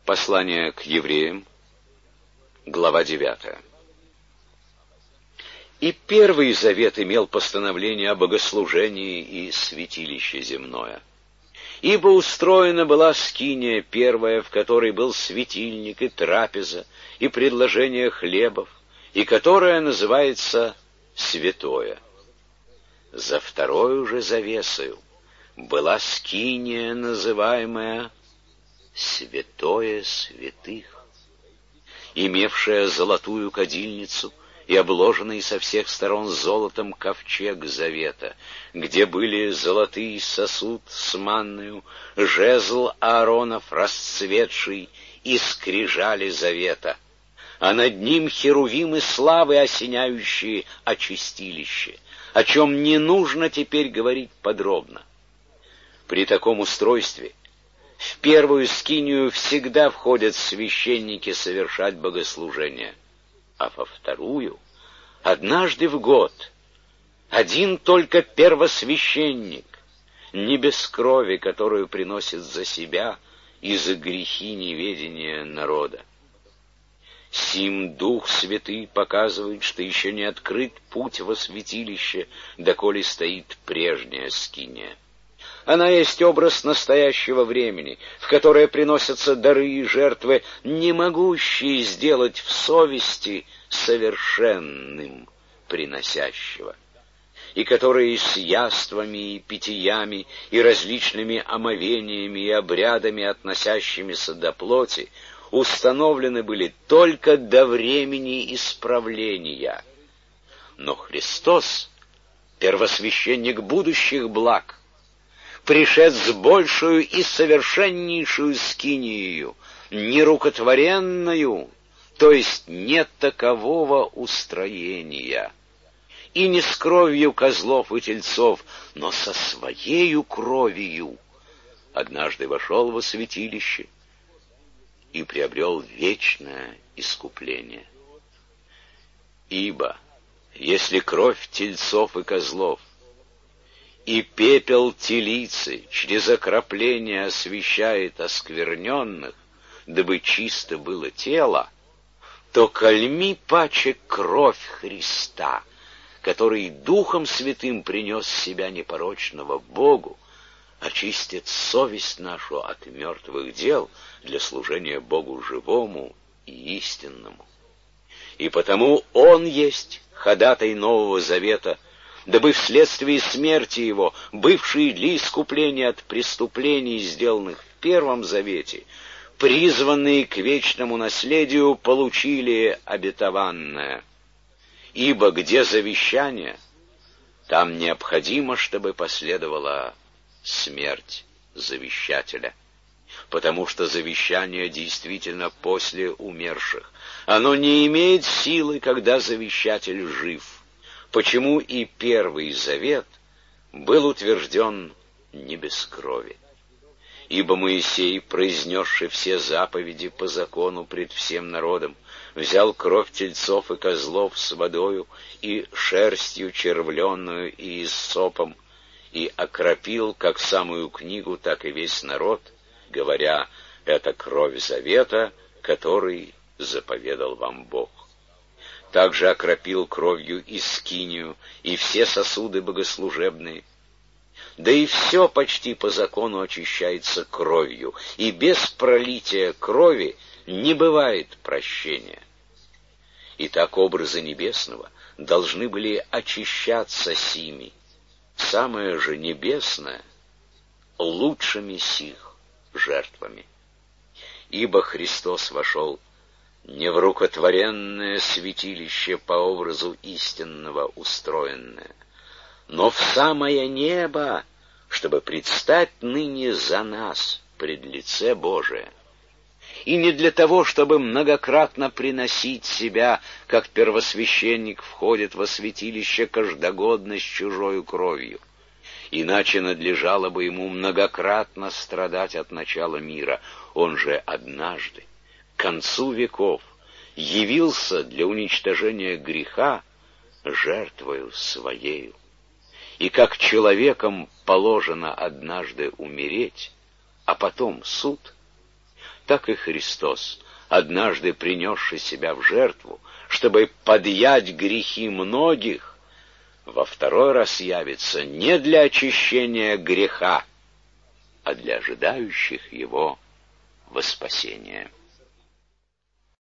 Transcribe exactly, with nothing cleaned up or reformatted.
Послание к евреям, глава девятая. И Первый Завет имел постановление о богослужении и святилище земное. Ибо устроена была скиния первая, в которой был светильник и трапеза, и предложение хлебов, и которая называется святое. За второю же завесою была скиния, называемая святое святых, имевшая золотую кадильницу и обложенный со всех сторон золотом ковчег завета, где были золотый сосуд с манною, жезл Ааронов расцветший и скрижали завета, а над ним херувимы славы, осеняющие очистилище, о чем не нужно теперь говорить подробно. При таком устройстве в первую скинию всегда входят священники совершать богослужение, а во вторую — однажды в год один только первосвященник, не без крови, которую приносит за себя и за грехи неведения народа. Сим Дух Святый показывает, что еще не открыт путь во святилище, доколе стоит прежняя скиния. Она есть образ настоящего времени, в которое приносятся дары и жертвы, не могущие сделать в совести совершенным приносящего, и которые с яствами и питьями и различными омовениями и обрядами, относящимися до плоти, установлены были только до времени исправления. Но Христос, первосвященник будущих благ, пришед с большую и совершеннейшую скинию, нерукотворенную, то есть не такового устроения, и не с кровью козлов и тельцов, но со своею кровью, однажды вошел во святилище и приобрел вечное искупление. Ибо если кровь тельцов и козлов и пепел телицы через окропление освещает оскверненных, дабы чисто было тело, то кальми паче кровь Христа, который Духом Святым принес себя непорочного Богу, очистит совесть нашу от мертвых дел для служения Богу живому и истинному. И потому Он есть ходатай Нового Завета, дабы вследствие смерти Его, бывшие для искупления от преступлений, сделанных в Первом Завете, призванные к вечному наследию, получили обетованное. Ибо где завещание, там необходимо, чтобы последовала смерть завещателя, потому что завещание действительно после умерших. Оно не имеет силы, когда завещатель жив. Почему и Первый Завет был утвержден не без крови. Ибо Моисей, произнесший все заповеди по закону пред всем народом, взял кровь тельцов и козлов с водою и шерстью червленную и иссопом, и окропил как самую книгу, так и весь народ, говоря: «Это кровь завета, который заповедал вам Бог». Также окропил кровью и скинию, и все сосуды богослужебные. Да и все почти по закону очищается кровью, и без пролития крови не бывает прощения. Итак, образы небесного должны были очищаться сими, самое же небесное — лучшими сих жертвами. Ибо Христос вошел не в рукотворенное святилище по образу истинного устроенное, но в самое небо, чтобы предстать ныне за нас пред лице Божие. И не для того, чтобы многократно приносить себя, как первосвященник входит во святилище каждогодно с чужою кровью. Иначе надлежало бы ему многократно страдать от начала мира. Он же однажды, к концу веков, явился для уничтожения греха жертвою своею. И как человеком положено однажды умереть, а потом суд, так и Христос, однажды принесший себя в жертву, чтобы подъять грехи многих, во второй раз явится не для очищения греха, а для ожидающих его во спасение.